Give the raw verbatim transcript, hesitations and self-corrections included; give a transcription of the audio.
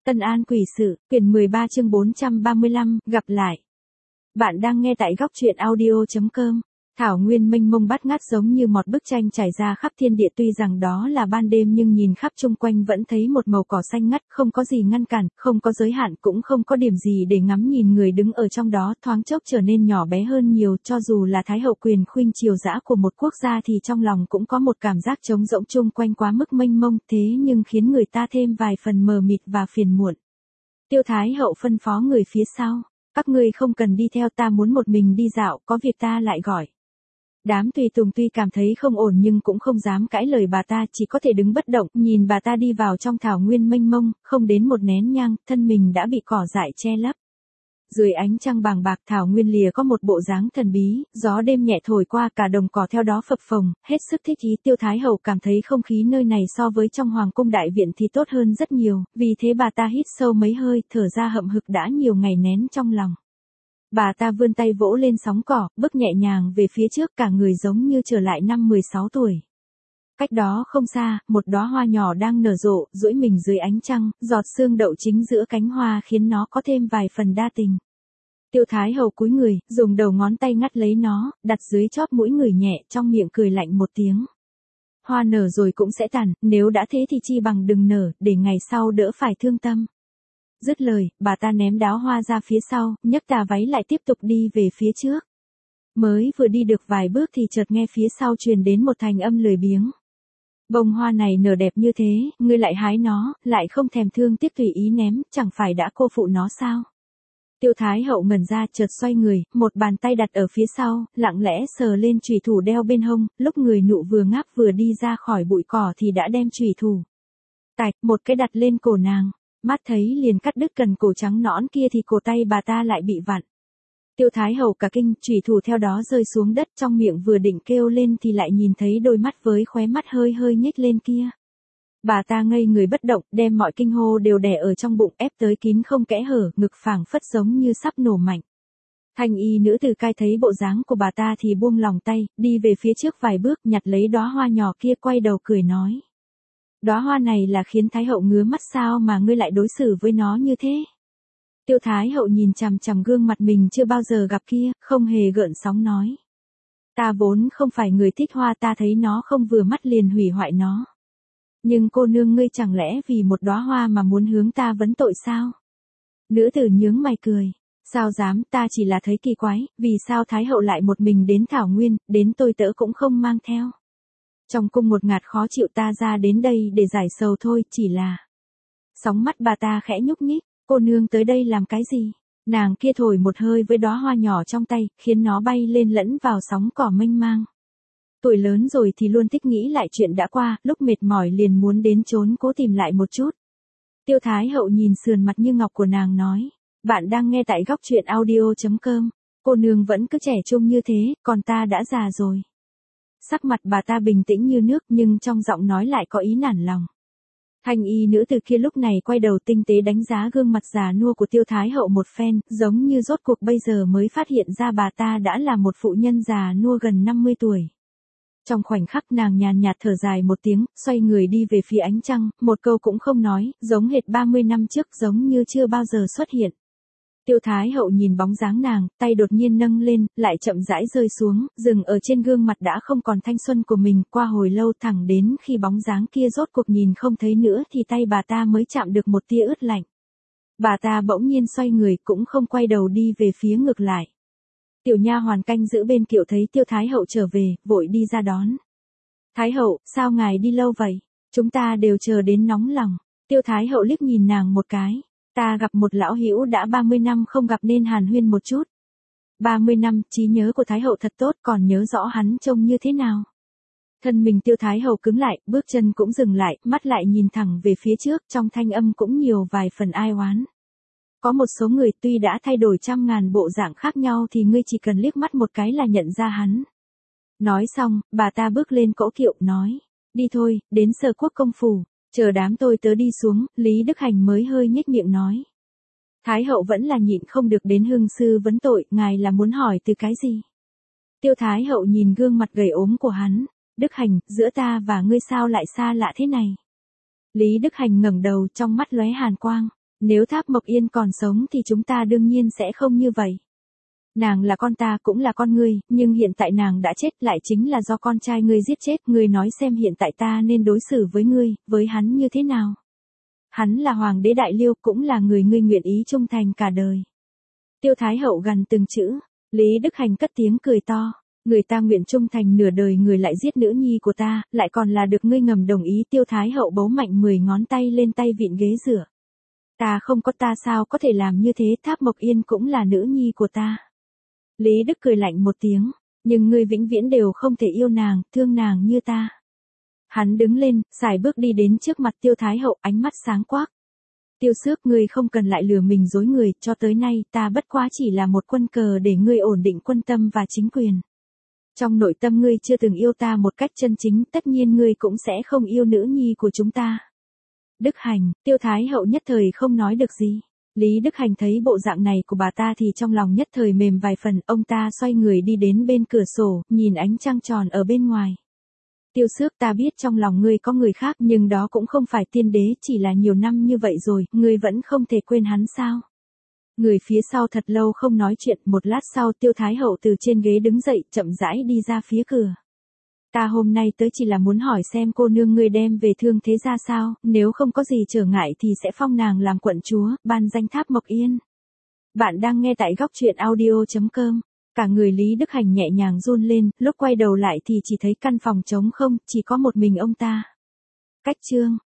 Tân An Quỷ Sự, quyển mười ba chương bốn trăm ba mươi lăm, gặp lại. Bạn đang nghe tại góc truyện audio chấm com. Thảo nguyên mênh mông bát ngát giống như một bức tranh trải ra khắp thiên địa, tuy rằng đó là ban đêm nhưng nhìn khắp chung quanh vẫn thấy một màu cỏ xanh ngắt, không có gì ngăn cản, không có giới hạn, cũng không có điểm gì để ngắm nhìn. Người đứng ở trong đó thoáng chốc trở nên nhỏ bé hơn nhiều, cho dù là Thái hậu quyền khuynh triều dã của một quốc gia thì trong lòng cũng có một cảm giác trống rỗng chung quanh quá mức mênh mông, thế nhưng khiến người ta thêm vài phần mờ mịt và phiền muộn. Tiêu Thái hậu phân phó người phía sau, các ngươi không cần đi theo, ta muốn một mình đi dạo, có việc ta lại gọi. Đám tùy tùng tuy cảm thấy không ổn nhưng cũng không dám cãi lời bà ta, chỉ có thể đứng bất động, nhìn bà ta đi vào trong thảo nguyên mênh mông, không đến một nén nhang, thân mình đã bị cỏ dại che lấp. Dưới ánh trăng bàng bạc, thảo nguyên lìa có một bộ dáng thần bí, gió đêm nhẹ thổi qua, cả đồng cỏ theo đó phập phồng, hết sức thích ý. Tiêu Thái hậu cảm thấy không khí nơi này so với trong hoàng cung đại viện thì tốt hơn rất nhiều, vì thế bà ta hít sâu mấy hơi, thở ra hậm hực đã nhiều ngày nén trong lòng. Bà ta vươn tay vỗ lên sóng cỏ, bước nhẹ nhàng về phía trước, cả người giống như trở lại năm mười sáu tuổi. Cách đó không xa, một đóa hoa nhỏ đang nở rộ, duỗi mình dưới ánh trăng, giọt sương đậu chính giữa cánh hoa khiến nó có thêm vài phần đa tình. Tiêu Thái hậu cúi người, dùng đầu ngón tay ngắt lấy nó, đặt dưới chóp mũi người nhẹ, trong miệng cười lạnh một tiếng. Hoa nở rồi cũng sẽ tàn, nếu đã thế thì chi bằng đừng nở, để ngày sau đỡ phải thương tâm. Dứt lời, bà ta ném đóa hoa ra phía sau, nhấc tà váy lại tiếp tục đi về phía trước. Mới vừa đi được vài bước thì chợt nghe phía sau truyền đến một thanh âm lười biếng. Bông hoa này nở đẹp như thế, ngươi lại hái nó, lại không thèm thương tiếc tùy ý ném, chẳng phải đã cô phụ nó sao? Tiêu Thái hậu ngẩn ra, chợt xoay người, một bàn tay đặt ở phía sau, lặng lẽ sờ lên chùy thủ đeo bên hông, lúc người nụ vừa ngáp vừa đi ra khỏi bụi cỏ thì đã đem chùy thủ. Tạch, một cái đặt lên cổ nàng. Mắt thấy liền cắt đứt cần cổ trắng nõn kia thì cổ tay bà ta lại bị vặn. Tiêu Thái hậu cả kinh, chùy thủ theo đó rơi xuống đất, trong miệng vừa định kêu lên thì lại nhìn thấy đôi mắt với khóe mắt hơi hơi nhếch lên kia. Bà ta ngây người bất động, đem mọi kinh hô đều đè ở trong bụng, ép tới kín không kẽ hở, ngực phảng phất giống như sắp nổ mạnh. Thanh y nữ tử cai thấy bộ dáng của bà ta thì buông lòng tay, đi về phía trước vài bước, nhặt lấy đóa hoa nhỏ kia, quay đầu cười nói. Đóa hoa này là khiến Thái hậu ngứa mắt sao mà ngươi lại đối xử với nó như thế? Tiêu Thái hậu nhìn chằm chằm gương mặt mình chưa bao giờ gặp kia, không hề gợn sóng nói. Ta vốn không phải người thích hoa, ta thấy nó không vừa mắt liền hủy hoại nó. Nhưng cô nương ngươi chẳng lẽ vì một đóa hoa mà muốn hướng ta vấn tội sao? Nữ tử nhướng mày cười. Sao dám, ta chỉ là thấy kỳ quái, vì sao Thái hậu lại một mình đến thảo nguyên, đến tôi tớ cũng không mang theo. Trong cung một ngạt khó chịu, ta ra đến đây để giải sầu thôi, chỉ là... Sóng mắt bà ta khẽ nhúc nhích, cô nương tới đây làm cái gì? Nàng kia thổi một hơi với đóa hoa nhỏ trong tay, khiến nó bay lên lẫn vào sóng cỏ mênh mang. Tuổi lớn rồi thì luôn thích nghĩ lại chuyện đã qua, lúc mệt mỏi liền muốn đến chốn cố tìm lại một chút. Tiêu Thái hậu nhìn sườn mặt như ngọc của nàng nói, bạn đang nghe tại góc truyện audio chấm com, cô nương vẫn cứ trẻ trung như thế, còn ta đã già rồi. Sắc mặt bà ta bình tĩnh như nước nhưng trong giọng nói lại có ý nản lòng. Thanh y nữ từ kia lúc này quay đầu tinh tế đánh giá gương mặt già nua của Tiêu Thái hậu một phen, giống như rốt cuộc bây giờ mới phát hiện ra bà ta đã là một phụ nhân già nua gần năm mươi tuổi. Trong khoảnh khắc nàng nhàn nhạt thở dài một tiếng, xoay người đi về phía ánh trăng, một câu cũng không nói, giống hệt ba mươi năm trước, giống như chưa bao giờ xuất hiện. Tiêu Thái hậu nhìn bóng dáng nàng, tay đột nhiên nâng lên, lại chậm rãi rơi xuống, dừng ở trên gương mặt đã không còn thanh xuân của mình, qua hồi lâu thẳng đến khi bóng dáng kia rốt cuộc nhìn không thấy nữa thì tay bà ta mới chạm được một tia ướt lạnh. Bà ta bỗng nhiên xoay người, cũng không quay đầu đi về phía ngược lại. Tiểu nha hoàn canh giữ bên kiệu thấy Tiêu Thái hậu trở về, vội đi ra đón. Thái hậu, sao ngài đi lâu vậy? Chúng ta đều chờ đến nóng lòng. Tiêu Thái hậu liếc nhìn nàng một cái. Ta gặp một lão hữu đã ba mươi năm không gặp nên hàn huyên một chút. ba mươi năm, trí nhớ của Thái hậu thật tốt, còn nhớ rõ hắn trông như thế nào. Thân mình Tiêu Thái hậu cứng lại, bước chân cũng dừng lại, mắt lại nhìn thẳng về phía trước, trong thanh âm cũng nhiều vài phần ai oán. Có một số người tuy đã thay đổi trăm ngàn bộ dạng khác nhau thì ngươi chỉ cần liếc mắt một cái là nhận ra hắn. Nói xong, bà ta bước lên cỗ kiệu, nói, đi thôi, đến Sở Quốc công phủ. Chờ đám tôi tớ đi xuống, Lý Đức Hành mới hơi nhếch miệng nói. Thái hậu vẫn là nhịn không được đến hương sư vấn tội, ngài là muốn hỏi từ cái gì? Tiêu Thái hậu nhìn gương mặt gầy ốm của hắn, Đức Hành, giữa ta và ngươi sao lại xa lạ thế này? Lý Đức Hành ngẩng đầu, trong mắt lóe hàn quang. Nếu Tháp Mộc Yên còn sống thì chúng ta đương nhiên sẽ không như vậy. Nàng là con ta cũng là con ngươi, nhưng hiện tại nàng đã chết lại chính là do con trai ngươi giết chết. Ngươi nói xem hiện tại ta nên đối xử với ngươi, với hắn như thế nào? Hắn là hoàng đế Đại Liêu, cũng là người ngươi nguyện ý trung thành cả đời. Tiêu Thái Hậu gằn từng chữ, Lý Đức Hành cất tiếng cười to. Người ta nguyện trung thành nửa đời người lại giết nữ nhi của ta, lại còn là được ngươi ngầm đồng ý. Tiêu Thái Hậu bấu mạnh mười ngón tay lên tay vịn ghế rửa. Ta không có, ta sao có thể làm như thế, Tháp Mộc Yên cũng là nữ nhi của ta. Lý Đức cười lạnh một tiếng, nhưng ngươi vĩnh viễn đều không thể yêu nàng, thương nàng như ta. Hắn đứng lên, sải bước đi đến trước mặt Tiêu Thái Hậu, ánh mắt sáng quắc. Tiêu Xước, ngươi không cần lại lừa mình dối người, cho tới nay ta bất quá chỉ là một quân cờ để ngươi ổn định quân tâm và chính quyền. Trong nội tâm ngươi chưa từng yêu ta một cách chân chính, tất nhiên ngươi cũng sẽ không yêu nữ nhi của chúng ta. Đức Hành, Tiêu Thái Hậu nhất thời không nói được gì. Lý Đức Hành thấy bộ dạng này của bà ta thì trong lòng nhất thời mềm vài phần, ông ta xoay người đi đến bên cửa sổ, nhìn ánh trăng tròn ở bên ngoài. Tiêu Xước, ta biết trong lòng ngươi có người khác, nhưng đó cũng không phải tiên đế, chỉ là nhiều năm như vậy rồi, ngươi vẫn không thể quên hắn sao? Người phía sau thật lâu không nói chuyện, một lát sau Tiêu Thái Hậu từ trên ghế đứng dậy, chậm rãi đi ra phía cửa. Ta hôm nay tới chỉ là muốn hỏi xem cô nương ngươi đem về thương thế ra sao, nếu không có gì trở ngại thì sẽ phong nàng làm quận chúa, ban danh Tháp Mộc Yên. Bạn đang nghe tại góc truyện audio chấm com. Cả người Lý Đức Hành nhẹ nhàng run lên, lúc quay đầu lại thì chỉ thấy căn phòng trống không, chỉ có một mình ông ta. Cách chương